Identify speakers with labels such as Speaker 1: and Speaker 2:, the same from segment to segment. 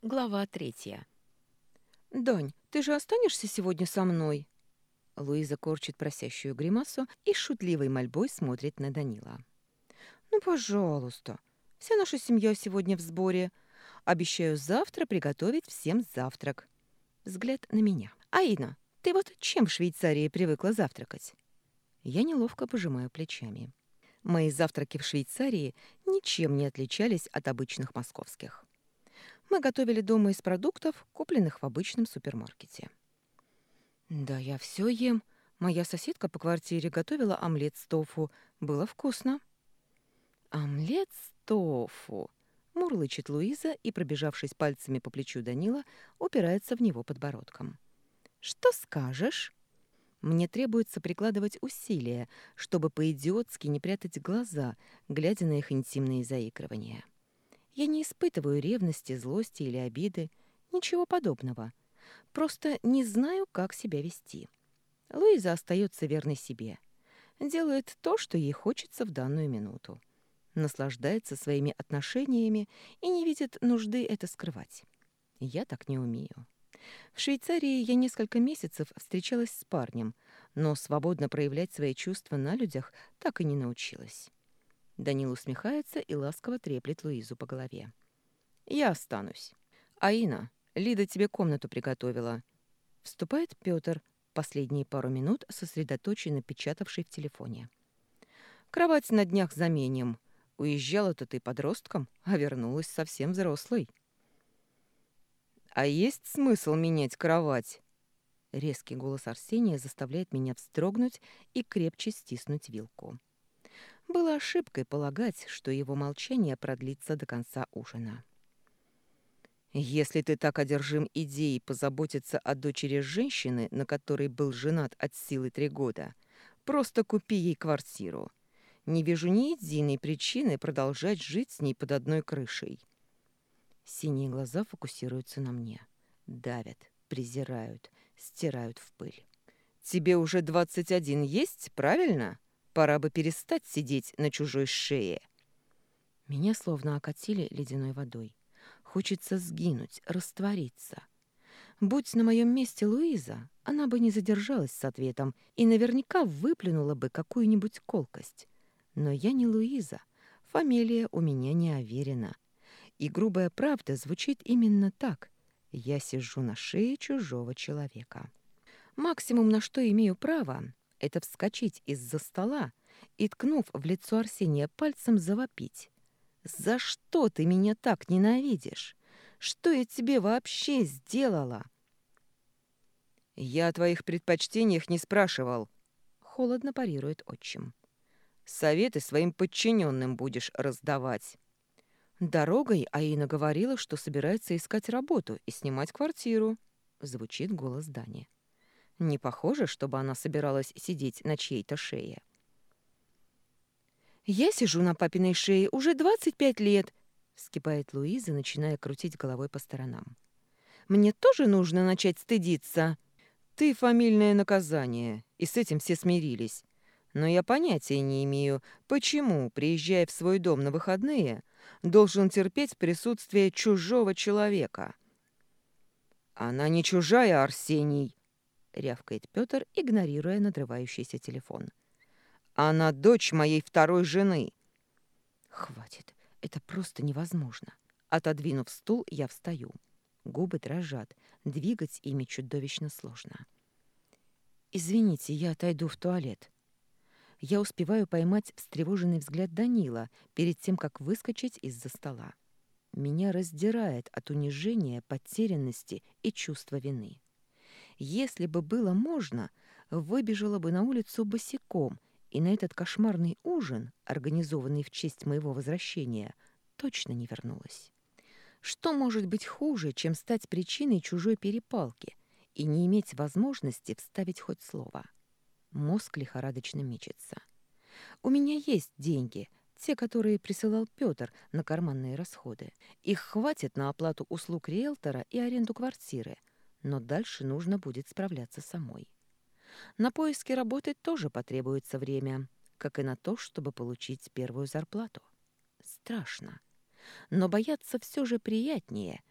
Speaker 1: Глава 3.
Speaker 2: «Дань, ты же останешься сегодня со мной?» Луиза корчит просящую гримасу и с шутливой мольбой смотрит на Данила. «Ну, пожалуйста. Вся наша семья сегодня в сборе. Обещаю завтра приготовить всем завтрак». Взгляд на меня. «Аина, ты вот чем в Швейцарии привыкла завтракать?» Я неловко пожимаю плечами. Мои завтраки в Швейцарии ничем не отличались от обычных московских. Мы готовили дома из продуктов, купленных в обычном супермаркете. Да, я все ем. Моя соседка по квартире готовила омлет с тофу. Было вкусно. Омлет с тофу. Мурлычет Луиза и, пробежавшись пальцами по плечу Данила, упирается в него подбородком. Что скажешь? Мне требуется прикладывать усилия, чтобы по-идиотски не прятать глаза, глядя на их интимные заигрывания. Я не испытываю ревности, злости или обиды. Ничего подобного. Просто не знаю, как себя вести. Луиза остается верной себе. Делает то, что ей хочется в данную минуту. Наслаждается своими отношениями и не видит нужды это скрывать. Я так не умею. В Швейцарии я несколько месяцев встречалась с парнем, но свободно проявлять свои чувства на людях так и не научилась. Данил усмехается и ласково треплет Луизу по голове. «Я останусь. Аина, Лида тебе комнату приготовила». Вступает Пётр, последние пару минут сосредоточенно печатавший в телефоне. «Кровать на днях заменим. Уезжала-то ты подростком, а вернулась совсем взрослой». «А есть смысл менять кровать?» Резкий голос Арсения заставляет меня вздрогнуть и крепче стиснуть вилку. Было ошибкой полагать, что его молчание продлится до конца ужина. «Если ты так одержим идеей позаботиться о дочери женщины, на которой был женат от силы 3 года, просто купи ей квартиру. Не вижу ни единой причины продолжать жить с ней под одной крышей». Синие глаза фокусируются на мне. Давят, презирают, стирают в пыль. «Тебе уже 21 есть, правильно? Пора бы перестать сидеть на чужой шее». Меня словно окатили ледяной водой. Хочется сгинуть, раствориться. Будь на моем месте Луиза, она бы не задержалась с ответом и наверняка выплюнула бы какую-нибудь колкость. Но я не Луиза, фамилия у меня не Аверина. И грубая правда звучит именно так. Я сижу на шее чужого человека. Максимум, на что имею право, это вскочить из-за стола и, ткнув в лицо Арсения пальцем, завопить. «За что ты меня так ненавидишь? Что я тебе вообще сделала?» «Я о твоих предпочтениях не спрашивал», — холодно парирует отчим. «Советы своим подчиненным будешь раздавать». «Дорогой Аина говорила, что собирается искать работу и снимать квартиру», — звучит голос Дани. «Не похоже, чтобы она собиралась сидеть на чьей-то шее». «Я сижу на папиной шее уже 25 лет», — вскипает Луиза, начиная крутить головой по сторонам. «Мне тоже нужно начать стыдиться». «Ты фамильное наказание, и с этим все смирились. Но я понятия не имею, почему, приезжая в свой дом на выходные, должен терпеть присутствие чужого человека». «Она не чужая, Арсений», — рявкает Пётр, игнорируя надрывающийся телефон. «Она дочь моей второй жены». «Хватит, это просто невозможно». Отодвинув стул, я встаю. Губы дрожат, двигать ими чудовищно сложно. «Извините, я отойду в туалет». Я успеваю поймать встревоженный взгляд Данила перед тем, как выскочить из-за стола. Меня раздирает от унижения, потерянности и чувства вины. Если бы было можно, выбежала бы на улицу босиком, и на этот кошмарный ужин, организованный в честь моего возвращения, точно не вернулась. Что может быть хуже, чем стать причиной чужой перепалки и не иметь возможности вставить хоть слово? Мозг лихорадочно мечется. У меня есть деньги, те, которые присылал Пётр на карманные расходы. Их хватит на оплату услуг риэлтора и аренду квартиры, но дальше нужно будет справляться самой. На поиски работы тоже потребуется время, как и на то, чтобы получить первую зарплату. Страшно. Но бояться все же приятнее,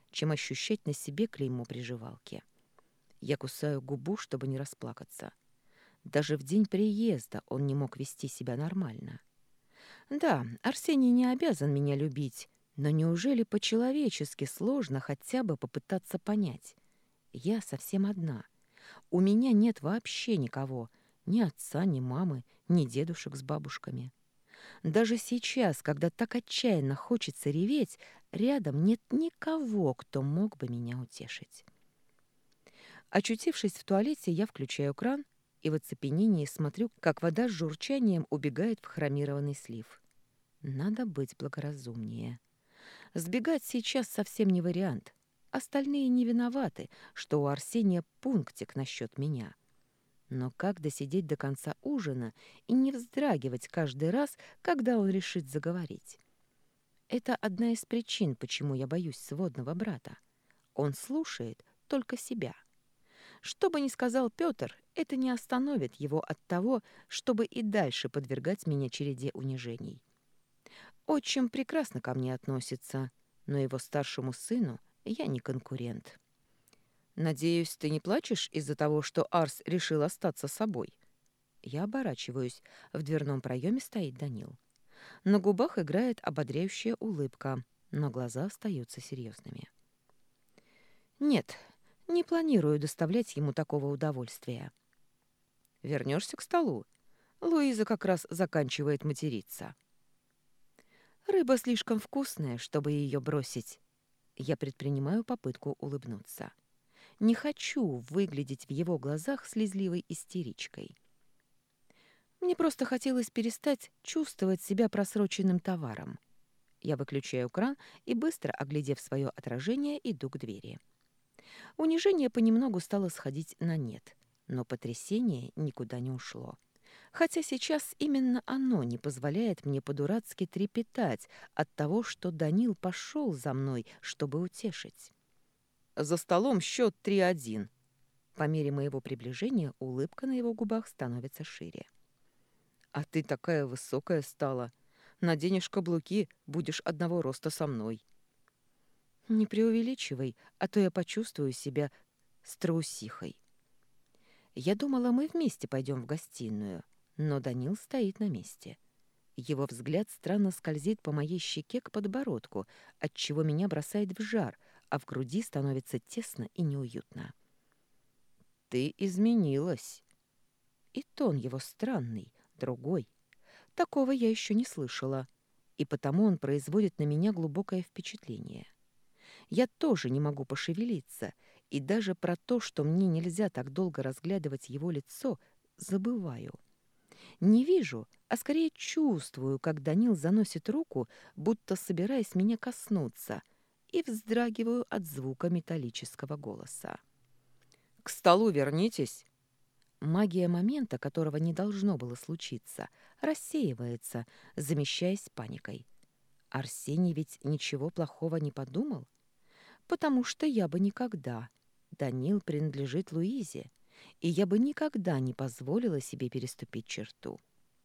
Speaker 2: чем ощущать на себе клеймо приживалки. Я кусаю губу, чтобы не расплакаться. Даже в день приезда он не мог вести себя нормально. Да, Арсений не обязан меня любить, но неужели по-человечески сложно хотя бы попытаться понять? Я совсем одна. У меня нет вообще никого. Ни отца, ни мамы, ни дедушек с бабушками. Даже сейчас, когда так отчаянно хочется реветь, рядом нет никого, кто мог бы меня утешить. Очутившись в туалете, я включаю кран и в оцепенении смотрю, как вода с журчанием убегает в хромированный слив. Надо быть благоразумнее. Сбегать сейчас совсем не вариант. Остальные не виноваты, что у Арсения пунктик насчет меня. Но как досидеть до конца ужина и не вздрагивать каждый раз, когда он решит заговорить? Это одна из причин, почему я боюсь сводного брата. Он слушает только себя. Что бы ни сказал Пётр, это не остановит его от того, чтобы и дальше подвергать меня череде унижений. Отчим прекрасно ко мне относится, но его старшему сыну я не конкурент. «Надеюсь, ты не плачешь из-за того, что Арс решил остаться собой?» Я оборачиваюсь. В дверном проеме стоит Данил. На губах играет ободряющая улыбка, но глаза остаются серьезными. «Нет, не планирую доставлять ему такого удовольствия. Вернешься к столу. Луиза как раз заканчивает материться. Рыба слишком вкусная, чтобы ее бросить. Я предпринимаю попытку улыбнуться. Не хочу выглядеть в его глазах слезливой истеричкой. Мне просто хотелось перестать чувствовать себя просроченным товаром. Я выключаю кран и, быстро оглядев свое отражение, иду к двери. Унижение понемногу стало сходить на нет, но потрясение никуда не ушло. Хотя сейчас именно оно не позволяет мне по-дурацки трепетать от того, что Данил пошел за мной, чтобы утешить. За столом счет 3-1. По мере моего приближения улыбка на его губах становится шире. «А ты такая высокая стала. Наденешь каблуки, будешь одного роста со мной». «Не преувеличивай, а то я почувствую себя страусихой». Я думала, мы вместе пойдем в гостиную, но Данил стоит на месте. Его взгляд странно скользит по моей щеке к подбородку, отчего меня бросает в жар, а в груди становится тесно и неуютно. «Ты изменилась». И тон его странный, другой. Такого я еще не слышала, и потому он производит на меня глубокое впечатление. Я тоже не могу пошевелиться, и даже про то, что мне нельзя так долго разглядывать его лицо, забываю. Не вижу, а скорее чувствую, как Данил заносит руку, будто собираясь меня коснуться, и вздрагиваю от звука металлического голоса. «К столу вернитесь!» Магия момента, которого не должно было случиться, рассеивается, замещаясь паникой. Арсений ведь ничего плохого не подумал? Потому что я бы никогда. Данил принадлежит Луизе, и я бы никогда не позволила себе переступить черту.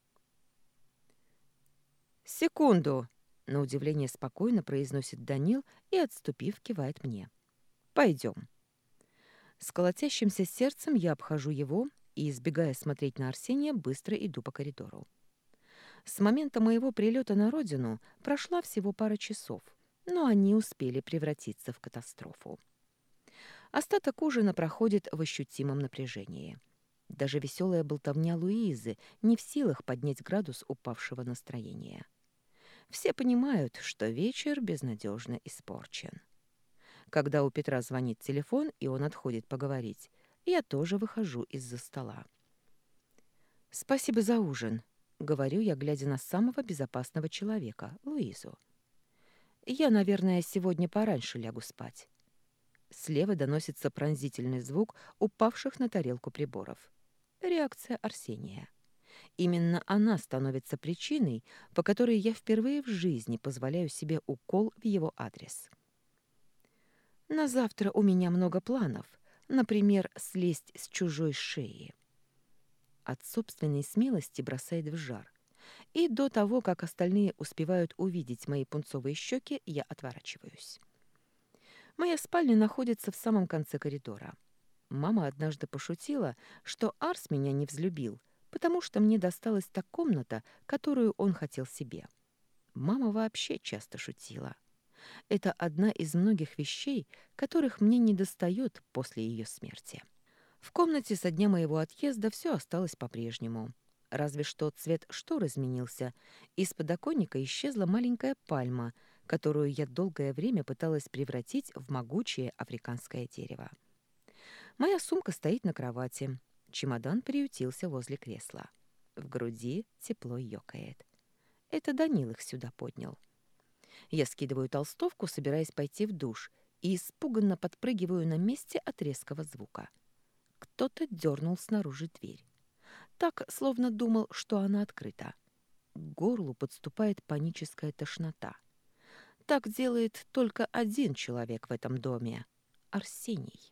Speaker 2: «Секунду!» — на удивление спокойно произносит Данил и, отступив, кивает мне. «Пойдем». С колотящимся сердцем я обхожу его и, избегая смотреть на Арсения, быстро иду по коридору. С момента моего прилета на родину прошла всего пара часов, но они успели превратиться в катастрофу. Остаток ужина проходит в ощутимом напряжении. Даже веселая болтовня Луизы не в силах поднять градус упавшего настроения. Все понимают, что вечер безнадежно испорчен. Когда у Петра звонит телефон, и он отходит поговорить, я тоже выхожу из-за стола. «Спасибо за ужин», — говорю я, глядя на самого безопасного человека, Луизу. «Я, наверное, сегодня пораньше лягу спать». Слева доносится пронзительный звук упавших на тарелку приборов. Реакция Арсения. Именно она становится причиной, по которой я впервые в жизни позволяю себе укол в его адрес. На завтра у меня много планов, например, слезть с чужой шеи. От собственной смелости бросает в жар. И до того, как остальные успевают увидеть мои пунцовые щеки, я отворачиваюсь. Моя спальня находится в самом конце коридора. Мама однажды пошутила, что Арс меня не взлюбил, потому что мне досталась та комната, которую он хотел себе. Мама вообще часто шутила. Это одна из многих вещей, которых мне недостает после ее смерти. В комнате со дня моего отъезда все осталось по-прежнему. Разве что цвет штор изменился. Из подоконника исчезла маленькая пальма, которую я долгое время пыталась превратить в могучее африканское дерево. Моя сумка стоит на кровати. Чемодан приютился возле кресла. В груди тепло ёкает. Это Данил их сюда поднял. Я скидываю толстовку, собираясь пойти в душ, и испуганно подпрыгиваю на месте от резкого звука. Кто-то дернул снаружи дверь. Так, словно думал, что она открыта. К горлу подступает паническая тошнота. Так делает только один человек в этом доме — Арсений.